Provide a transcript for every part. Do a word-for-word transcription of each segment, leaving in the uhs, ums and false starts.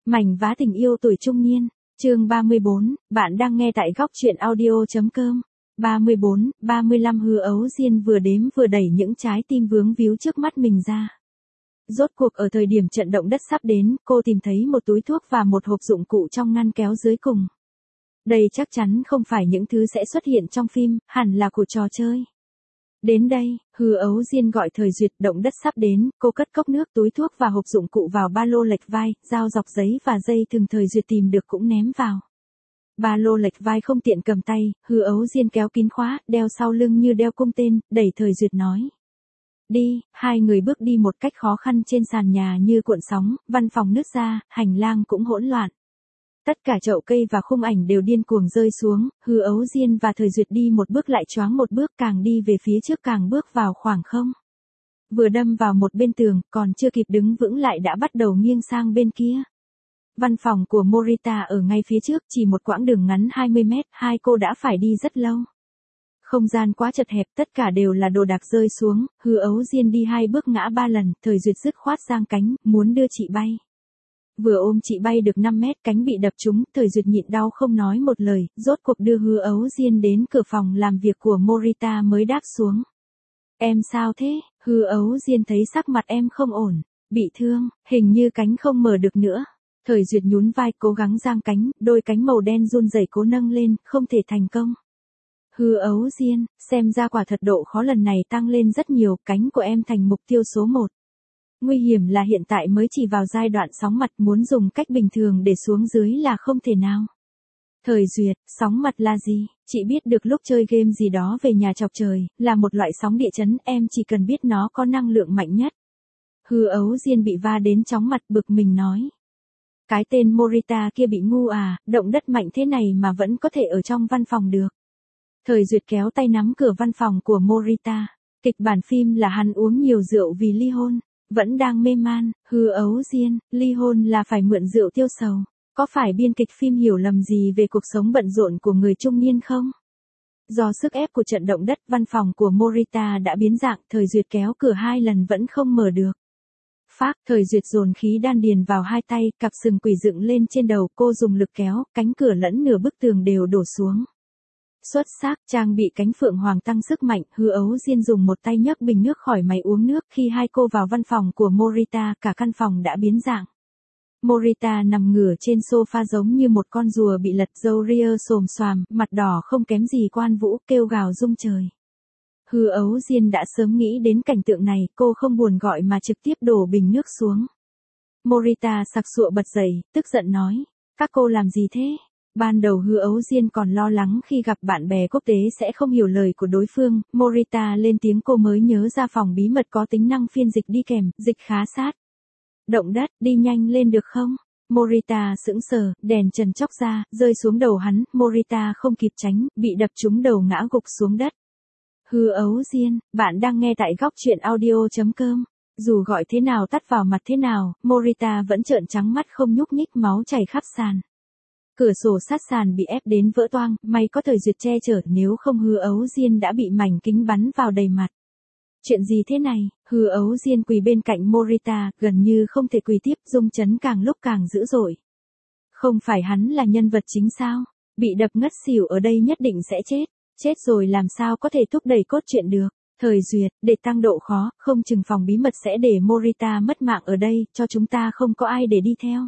Mảnh vá tình yêu tuổi trung niên, chương ba mươi bốn, bạn đang nghe tại góc truyện audio.com. ba mươi bốn, ba mươi lăm Hứa Ấu Diên vừa đếm vừa đẩy những trái tim vướng víu trước mắt mình ra. Rốt cuộc ở thời điểm trận động đất sắp đến, cô tìm thấy một túi thuốc và một hộp dụng cụ trong ngăn kéo dưới cùng. Đây chắc chắn không phải những thứ sẽ xuất hiện trong phim, hẳn là của trò chơi. Đến đây, Hứa Ấu Diên gọi Thời Duyệt, động đất sắp đến, cô cất cốc nước, túi thuốc và hộp dụng cụ vào ba lô lệch vai, dao dọc giấy và dây thừng Thời Duyệt tìm được cũng ném vào. Ba lô lệch vai không tiện cầm tay, Hứa Ấu Diên kéo kín khóa, đeo sau lưng như đeo cung tên, đẩy Thời Duyệt nói. Đi, hai người bước đi một cách khó khăn trên sàn nhà như cuộn sóng, văn phòng nứt ra, hành lang cũng hỗn loạn. Tất cả chậu cây và khung ảnh đều điên cuồng rơi xuống, Hứa Ấu Diên và Thời Duyệt đi một bước lại choáng một bước, càng đi về phía trước càng bước vào khoảng không. Vừa đâm vào một bên tường, còn chưa kịp đứng vững lại đã bắt đầu nghiêng sang bên kia. Văn phòng của Morita ở ngay phía trước, chỉ một quãng đường ngắn hai mươi mét, hai cô đã phải đi rất lâu. Không gian quá chật hẹp, tất cả đều là đồ đạc rơi xuống, Hứa Ấu Diên đi hai bước ngã ba lần, Thời Duyệt dứt khoát giang cánh, muốn đưa chị bay. Vừa ôm chị bay được năm mét, cánh bị đập trúng, Thời Duyệt nhịn đau không nói một lời, rốt cuộc đưa Hứa Ấu Diên đến cửa phòng làm việc của Morita mới đáp xuống. Em sao thế? Hứa Ấu Diên thấy sắc mặt em không ổn, bị thương, hình như cánh không mở được nữa. Thời Duyệt nhún vai cố gắng giang cánh, đôi cánh màu đen run rẩy cố nâng lên, không thể thành công. Hứa Ấu Diên, xem ra quả thật độ khó lần này tăng lên rất nhiều, cánh của em thành mục tiêu số một. Nguy hiểm là hiện tại mới chỉ vào giai đoạn sóng mặt, muốn dùng cách bình thường để xuống dưới là không thể nào. Thời Duyệt, sóng mặt là gì? Chị biết được lúc chơi game gì đó về nhà chọc trời, là một loại sóng địa chấn, em chỉ cần biết nó có năng lượng mạnh nhất. Hứa Ấu Diên bị va đến chóng mặt, bực mình nói. Cái tên Morita kia bị ngu à, động đất mạnh thế này mà vẫn có thể ở trong văn phòng được. Thời Duyệt kéo tay nắm cửa văn phòng của Morita. Kịch bản phim là hắn uống nhiều rượu vì ly hôn. Vẫn đang mê man, Hứa Ấu Diên, ly hôn là phải mượn rượu tiêu sầu. Có phải biên kịch phim hiểu lầm gì về cuộc sống bận rộn của người trung niên không? Do sức ép của trận động đất, văn phòng của Morita đã biến dạng, Thời Duyệt kéo cửa hai lần vẫn không mở được. Phác, Thời Duyệt dồn khí đan điền vào hai tay, cặp sừng quỷ dựng lên trên đầu, cô dùng lực kéo, cánh cửa lẫn nửa bức tường đều đổ xuống. Xuất sắc, trang bị cánh phượng hoàng tăng sức mạnh, Hứa Ấu Diên dùng một tay nhấc bình nước khỏi máy uống nước, khi hai cô vào văn phòng của Morita, cả căn phòng đã biến dạng. Morita nằm ngửa trên sofa giống như một con rùa bị lật, râu ria xồm xoàm, mặt đỏ không kém gì Quan Vũ, kêu gào rung trời. Hứa Ấu Diên đã sớm nghĩ đến cảnh tượng này, cô không buồn gọi mà trực tiếp đổ bình nước xuống. Morita sặc sụa bật dậy, tức giận nói, các cô làm gì thế? Ban đầu Hứa Ấu Diên còn lo lắng khi gặp bạn bè quốc tế sẽ không hiểu lời của đối phương, Morita lên tiếng cô mới nhớ ra phòng bí mật có tính năng phiên dịch đi kèm, dịch khá sát. Động đất, đi nhanh lên được không? Morita sững sờ, đèn trần chóc ra, rơi xuống đầu hắn, Morita không kịp tránh, bị đập trúng đầu ngã gục xuống đất. Hứa Ấu Diên, bạn đang nghe tại góc truyện audio.com. Dù gọi thế nào tắt vào mặt thế nào, Morita vẫn trợn trắng mắt không nhúc nhích, máu chảy khắp sàn. Cửa sổ sát sàn bị ép đến vỡ toang, may có Thời Duyệt che chở, nếu không Hứa Ấu Diên đã bị mảnh kính bắn vào đầy mặt. Chuyện gì thế này? Hứa Ấu Diên quỳ bên cạnh Morita, gần như không thể quỳ tiếp, rung chấn càng lúc càng dữ dội. Không phải hắn là nhân vật chính sao? Bị đập ngất xỉu ở đây nhất định sẽ chết. Chết rồi làm sao có thể thúc đẩy cốt truyện được? Thời Duyệt, để tăng độ khó, không chừng phòng bí mật sẽ để Morita mất mạng ở đây, cho chúng ta không có ai để đi theo.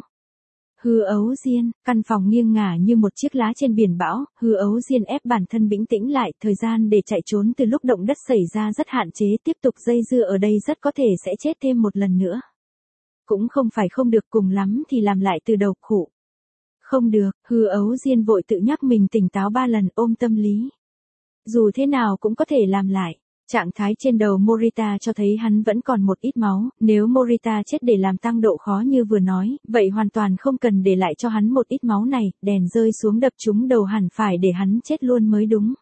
Hứa Ấu Diên, căn phòng nghiêng ngả như một chiếc lá trên biển bão, Hứa Ấu Diên ép bản thân bình tĩnh lại, thời gian để chạy trốn từ lúc động đất xảy ra rất hạn chế, tiếp tục dây dưa ở đây rất có thể sẽ chết thêm một lần nữa. Cũng không phải không được, cùng lắm thì làm lại từ đầu khổ. Không được, Hứa Ấu Diên vội tự nhắc mình tỉnh táo ba lần, ôm tâm lý. Dù thế nào cũng có thể làm lại. Trạng thái trên đầu Morita cho thấy hắn vẫn còn một ít máu, nếu Morita chết để làm tăng độ khó như vừa nói, vậy hoàn toàn không cần để lại cho hắn một ít máu này, đèn rơi xuống đập trúng đầu hẳn phải để hắn chết luôn mới đúng.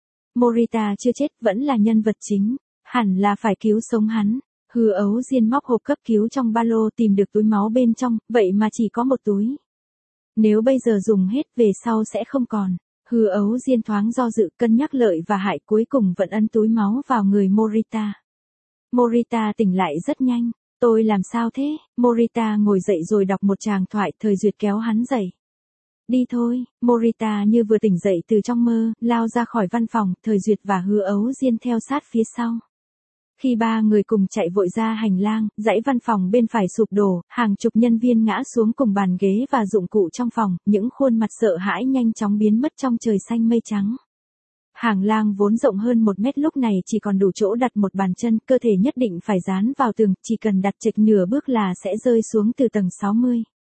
Morita chưa chết, vẫn là nhân vật chính, hẳn là phải cứu sống hắn. Hứa Ấu Diên móc hộp cấp cứu trong ba lô tìm được túi máu bên trong, vậy mà chỉ có một túi. Nếu bây giờ dùng hết về sau sẽ không còn. Hứa Ấu Diên thoáng do dự, cân nhắc lợi và hại, cuối cùng vẫn ấn túi máu vào người Morita. Morita tỉnh lại rất nhanh, Tôi làm sao thế? Morita ngồi dậy rồi đọc một tràng thoại, Thời Duyệt kéo hắn dậy. Đi thôi, Morita như vừa tỉnh dậy từ trong mơ, lao ra khỏi văn phòng, Thời Duyệt và Hứa Ấu Diên theo sát phía sau. Khi ba người cùng chạy vội ra hành lang, dãy văn phòng bên phải sụp đổ, hàng chục nhân viên ngã xuống cùng bàn ghế và dụng cụ trong phòng, những khuôn mặt sợ hãi nhanh chóng biến mất trong trời xanh mây trắng. Hàng lang vốn rộng hơn một mét lúc này chỉ còn đủ chỗ đặt một bàn chân, cơ thể nhất định phải dán vào tường, chỉ cần đặt chệch nửa bước là sẽ rơi xuống từ tầng sáu mươi.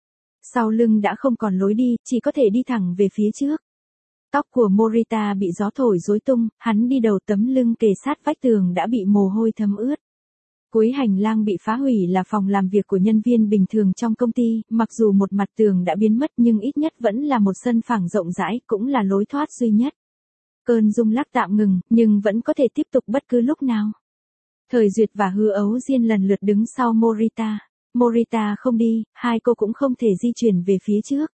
Sau lưng đã không còn lối đi, chỉ có thể đi thẳng về phía trước. Tóc của Morita bị gió thổi rối tung, hắn đi đầu, tấm lưng kề sát vách tường đã bị mồ hôi thấm ướt. Cuối hành lang bị phá hủy là phòng làm việc của nhân viên bình thường trong công ty, mặc dù một mặt tường đã biến mất nhưng ít nhất vẫn là một sân phẳng rộng rãi, cũng là lối thoát duy nhất. Cơn rung lắc tạm ngừng, nhưng vẫn có thể tiếp tục bất cứ lúc nào. Thời Duyệt và Hứa Ấu Diên lần lượt đứng sau Morita. Morita không đi, hai cô cũng không thể di chuyển về phía trước.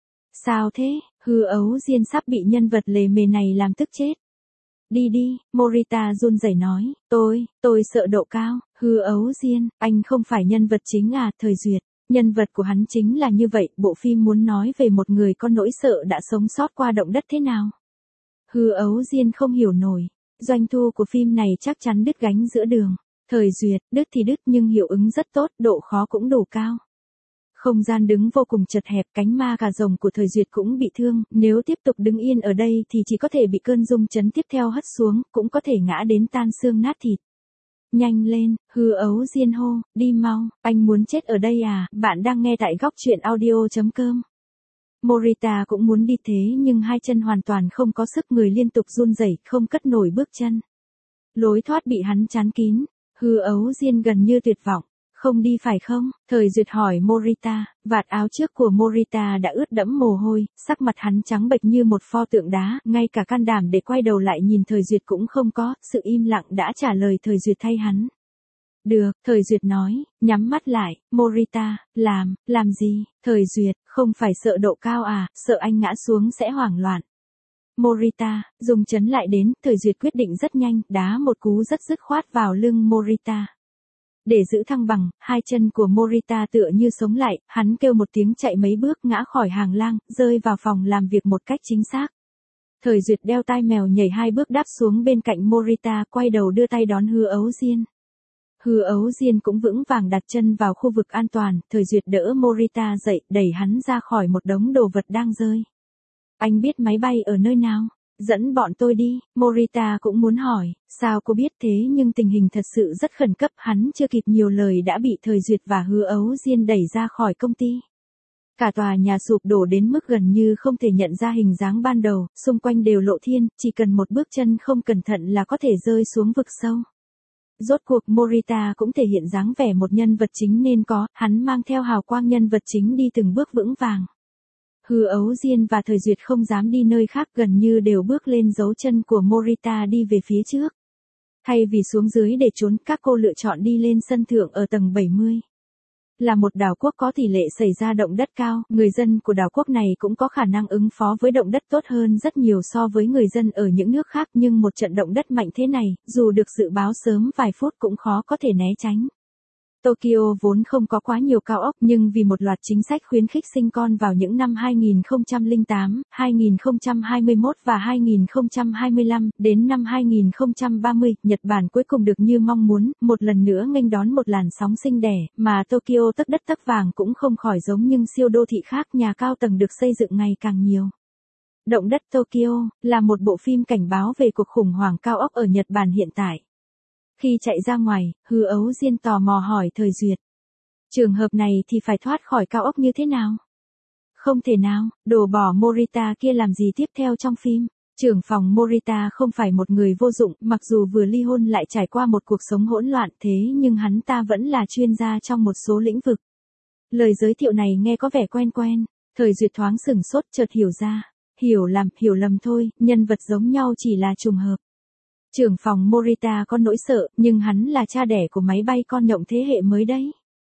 Sao thế? Hứa Ấu Diên sắp bị nhân vật lề mề này làm tức chết. Đi đi, Morita run rẩy nói, tôi, tôi sợ độ cao. Hứa Ấu Diên, anh không phải nhân vật chính à? Thời Duyệt, nhân vật của hắn chính là như vậy, bộ phim muốn nói về một người có nỗi sợ đã sống sót qua động đất thế nào. Hứa Ấu Diên không hiểu nổi, doanh thu của phim này chắc chắn đứt gánh giữa đường. Thời Duyệt, đứt thì đứt nhưng hiệu ứng rất tốt, độ khó cũng đủ cao. Không gian đứng vô cùng chật hẹp, cánh ma cà rồng của Thời Duyệt cũng bị thương, nếu tiếp tục đứng yên ở đây thì chỉ có thể bị cơn rung chấn tiếp theo hất xuống, cũng có thể ngã đến tan xương nát thịt. Nhanh lên, Hứa Ấu Diên hô, đi mau, anh muốn chết ở đây à? Bạn đang nghe tại góc truyện audio chấm com. Morita cũng muốn đi thế nhưng hai chân hoàn toàn không có sức, người liên tục run rẩy, không cất nổi bước chân. Lối thoát bị hắn chắn kín, Hứa Ấu Diên gần như tuyệt vọng. Không đi phải không? Thời Duyệt hỏi Morita, vạt áo trước của Morita đã ướt đẫm mồ hôi, sắc mặt hắn trắng bệch như một pho tượng đá, ngay cả can đảm để quay đầu lại nhìn Thời Duyệt cũng không có, sự im lặng đã trả lời Thời Duyệt thay hắn. Được, Thời Duyệt nói, nhắm mắt lại. Morita, làm, làm gì? Thời Duyệt, không phải sợ độ cao à, sợ anh ngã xuống sẽ hoảng loạn. Morita, dùng chấn lại đến, Thời Duyệt quyết định rất nhanh, đá một cú rất dứt khoát vào lưng Morita. Để giữ thăng bằng, hai chân của Morita tựa như sống lại, hắn kêu một tiếng chạy mấy bước ngã khỏi hàng lang, rơi vào phòng làm việc một cách chính xác. Thời Duyệt đeo tai mèo nhảy hai bước đáp xuống bên cạnh Morita, quay đầu đưa tay đón Hứa Ấu Diên. Hứa Ấu Diên cũng vững vàng đặt chân vào khu vực an toàn, Thời Duyệt đỡ Morita dậy, đẩy hắn ra khỏi một đống đồ vật đang rơi. Anh biết máy bay ở nơi nào? Dẫn bọn tôi đi. Morita cũng muốn hỏi, sao cô biết thế, nhưng tình hình thật sự rất khẩn cấp, hắn chưa kịp nhiều lời đã bị Thời Duyệt và Hứa Ấu Diên đẩy ra khỏi công ty. Cả tòa nhà sụp đổ đến mức gần như không thể nhận ra hình dáng ban đầu, xung quanh đều lộ thiên, chỉ cần một bước chân không cẩn thận là có thể rơi xuống vực sâu. Rốt cuộc Morita cũng thể hiện dáng vẻ một nhân vật chính nên có, hắn mang theo hào quang nhân vật chính đi từng bước vững vàng. Hứa Ấu Diên và Thời Duyệt không dám đi nơi khác, gần như đều bước lên dấu chân của Morita đi về phía trước. Thay vì xuống dưới để trốn, các cô lựa chọn đi lên sân thượng ở tầng bảy mươi. Là một đảo quốc có tỷ lệ xảy ra động đất cao, người dân của đảo quốc này cũng có khả năng ứng phó với động đất tốt hơn rất nhiều so với người dân ở những nước khác, nhưng một trận động đất mạnh thế này, dù được dự báo sớm vài phút cũng khó có thể né tránh. Tokyo vốn không có quá nhiều cao ốc, nhưng vì một loạt chính sách khuyến khích sinh con vào những năm hai nghìn không trăm lẻ tám, hai nghìn không trăm hai mươi mốt và hai nghìn không trăm hai mươi lăm, đến năm hai nghìn không trăm ba mươi, Nhật Bản cuối cùng được như mong muốn, một lần nữa nghênh đón một làn sóng sinh đẻ, mà Tokyo tấc đất tấc vàng cũng không khỏi giống những siêu đô thị khác, nhà cao tầng được xây dựng ngày càng nhiều. Động đất Tokyo là một bộ phim cảnh báo về cuộc khủng hoảng cao ốc ở Nhật Bản hiện tại. Khi chạy ra ngoài, Hứa Ấu Diên tò mò hỏi Thời Duyệt. Trường hợp này thì phải thoát khỏi cao ốc như thế nào? Không thể nào, đồ bỏ Morita kia làm gì tiếp theo trong phim? Trưởng phòng Morita không phải một người vô dụng, mặc dù vừa ly hôn lại trải qua một cuộc sống hỗn loạn thế nhưng hắn ta vẫn là chuyên gia trong một số lĩnh vực. Lời giới thiệu này nghe có vẻ quen quen. Thời Duyệt thoáng sửng sốt, chợt hiểu ra. Hiểu lầm, hiểu lầm thôi, nhân vật giống nhau chỉ là trùng hợp. Trưởng phòng Morita có nỗi sợ, nhưng hắn là cha đẻ của máy bay con nhộng thế hệ mới đấy.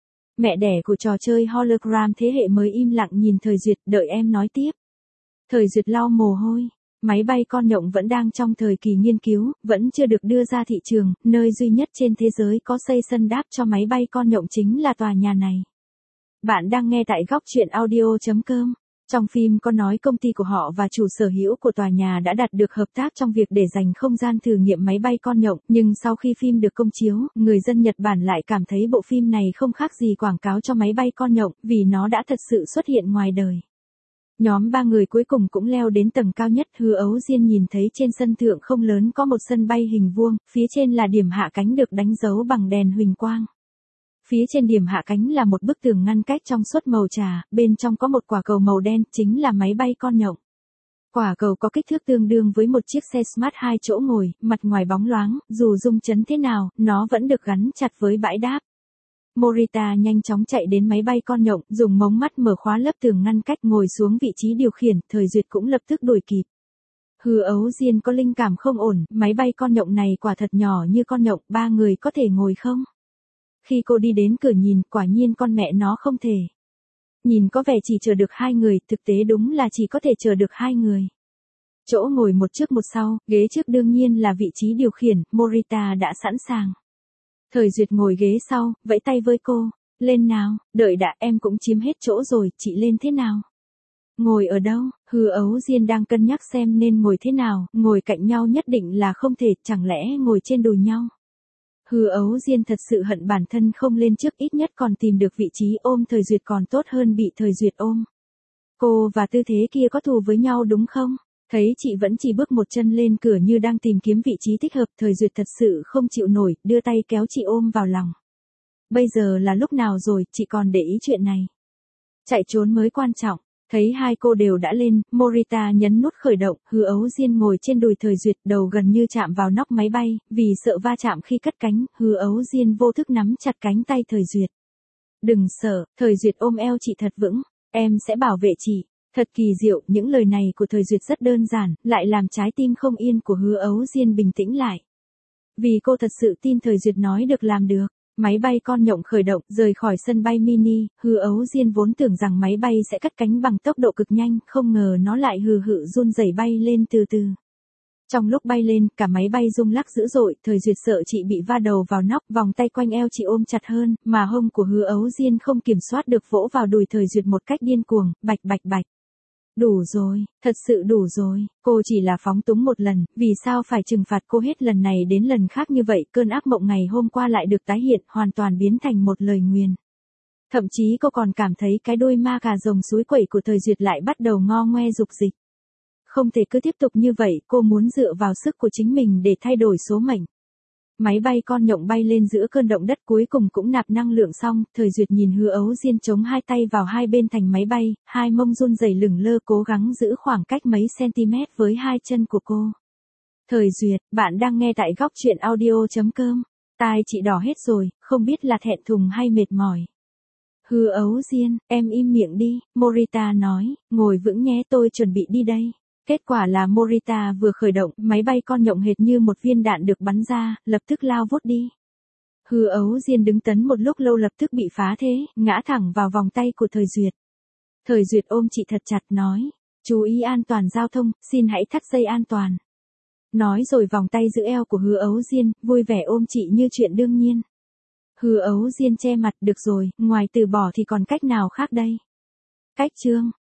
Mẹ đẻ của trò chơi hologram thế hệ mới im lặng nhìn Thời Duyệt, đợi em nói tiếp. Thời Duyệt lau mồ hôi. Máy bay con nhộng vẫn đang trong thời kỳ nghiên cứu, vẫn chưa được đưa ra thị trường, nơi duy nhất trên thế giới có xây sân đáp cho máy bay con nhộng chính là tòa nhà này. Bạn đang nghe tại góc truyện audio chấm com. Trong phim có nói công ty của họ và chủ sở hữu của tòa nhà đã đạt được hợp tác trong việc để dành không gian thử nghiệm máy bay con nhộng, nhưng sau khi phim được công chiếu, người dân Nhật Bản lại cảm thấy bộ phim này không khác gì quảng cáo cho máy bay con nhộng, vì nó đã thật sự xuất hiện ngoài đời. Nhóm ba người cuối cùng cũng leo đến tầng cao nhất. Hứa Ấu Diên nhìn thấy trên sân thượng không lớn có một sân bay hình vuông, phía trên là điểm hạ cánh được đánh dấu bằng đèn huỳnh quang. Phía trên điểm hạ cánh là một bức tường ngăn cách trong suốt màu trà, bên trong có một quả cầu màu đen, chính là máy bay con nhộng. Quả cầu có kích thước tương đương với một chiếc xe Smart hai chỗ ngồi, mặt ngoài bóng loáng, dù rung chấn thế nào, nó vẫn được gắn chặt với bãi đáp. Morita nhanh chóng chạy đến máy bay con nhộng, dùng mống mắt mở khóa lớp tường ngăn cách, ngồi xuống vị trí điều khiển. Thời Duyệt cũng lập tức đuổi kịp. Hứa Ấu Diên có linh cảm không ổn, máy bay con nhộng này quả thật nhỏ như con nhộng, ba người có thể ngồi không? Khi cô đi đến cửa nhìn, quả nhiên con mẹ nó không thể. Nhìn có vẻ chỉ chở được hai người, thực tế đúng là chỉ có thể chở được hai người. Chỗ ngồi một trước một sau, ghế trước đương nhiên là vị trí điều khiển, Morita đã sẵn sàng. Thời Duyệt ngồi ghế sau, vẫy tay với cô, lên nào, đợi đã, em cũng chiếm hết chỗ rồi, chị lên thế nào? Ngồi ở đâu? Hứa Ấu Diên đang cân nhắc xem nên ngồi thế nào, ngồi cạnh nhau nhất định là không thể, chẳng lẽ ngồi trên đùi nhau? Hứa Ấu Diên thật sự hận bản thân không lên trước, ít nhất còn tìm được vị trí ôm Thời Duyệt còn tốt hơn bị Thời Duyệt ôm. Cô và tư thế kia có thù với nhau đúng không? Thấy chị vẫn chỉ bước một chân lên cửa như đang tìm kiếm vị trí thích hợp, Thời Duyệt thật sự không chịu nổi, đưa tay kéo chị ôm vào lòng. Bây giờ là lúc nào rồi, chị còn để ý chuyện này. Chạy trốn mới quan trọng. Thấy hai cô đều đã lên, Morita nhấn nút khởi động. Hứa Ấu Diên ngồi trên đùi Thời Duyệt, đầu gần như chạm vào nóc máy bay, vì sợ va chạm khi cất cánh, Hứa Ấu Diên vô thức nắm chặt cánh tay Thời Duyệt. Đừng sợ, Thời Duyệt ôm eo chị thật vững, em sẽ bảo vệ chị. Thật kỳ diệu, những lời này của Thời Duyệt rất đơn giản, lại làm trái tim không yên của Hứa Ấu Diên bình tĩnh lại. Vì cô thật sự tin Thời Duyệt nói được làm được. Máy bay con nhộng khởi động, rời khỏi sân bay mini. Hứa Ấu Diên vốn tưởng rằng máy bay sẽ cất cánh bằng tốc độ cực nhanh, không ngờ nó lại hừ hự run rẩy bay lên từ từ. Trong lúc bay lên, cả máy bay rung lắc dữ dội. Thời Duyệt sợ chị bị va đầu vào nóc, vòng tay quanh eo chị ôm chặt hơn, mà hông của Hứa Ấu Diên không kiểm soát được vỗ vào đùi Thời Duyệt một cách điên cuồng, bạch bạch bạch. Đủ rồi, thật sự đủ rồi, cô chỉ là phóng túng một lần, vì sao phải trừng phạt cô hết lần này đến lần khác như vậy? Cơn ác mộng ngày hôm qua lại được tái hiện, hoàn toàn biến thành một lời nguyền. Thậm chí cô còn cảm thấy cái đôi ma cà rồng suối quẩy của Thời Duyệt lại bắt đầu ngo ngoe dục dịch. Không thể cứ tiếp tục như vậy, cô muốn dựa vào sức của chính mình để thay đổi số mệnh. Máy bay con nhộng bay lên giữa cơn động đất, cuối cùng cũng nạp năng lượng xong. Thời Duyệt nhìn Hứa Ấu Diên chống hai tay vào hai bên thành máy bay, hai mông run rẩy lửng lơ cố gắng giữ khoảng cách mấy cm với hai chân của cô. Thời Duyệt, bạn đang nghe tại góc truyện audio chấm com. Tai chị đỏ hết rồi, không biết là thẹn thùng hay mệt mỏi. Hứa Ấu Diên, em im miệng đi, Morita nói, ngồi vững nhé, tôi chuẩn bị đi đây. Kết quả là Morita vừa khởi động, máy bay con nhộng hệt như một viên đạn được bắn ra, lập tức lao vút đi. Hứa Ấu Diên đứng tấn một lúc lâu lập tức bị phá thế, ngã thẳng vào vòng tay của Thời Duyệt. Thời Duyệt ôm chị thật chặt nói, chú ý an toàn giao thông, xin hãy thắt dây an toàn. Nói rồi vòng tay giữ eo của Hứa Ấu Diên, vui vẻ ôm chị như chuyện đương nhiên. Hứa Ấu Diên che mặt, được rồi, ngoài từ bỏ thì còn cách nào khác đây? Cách chương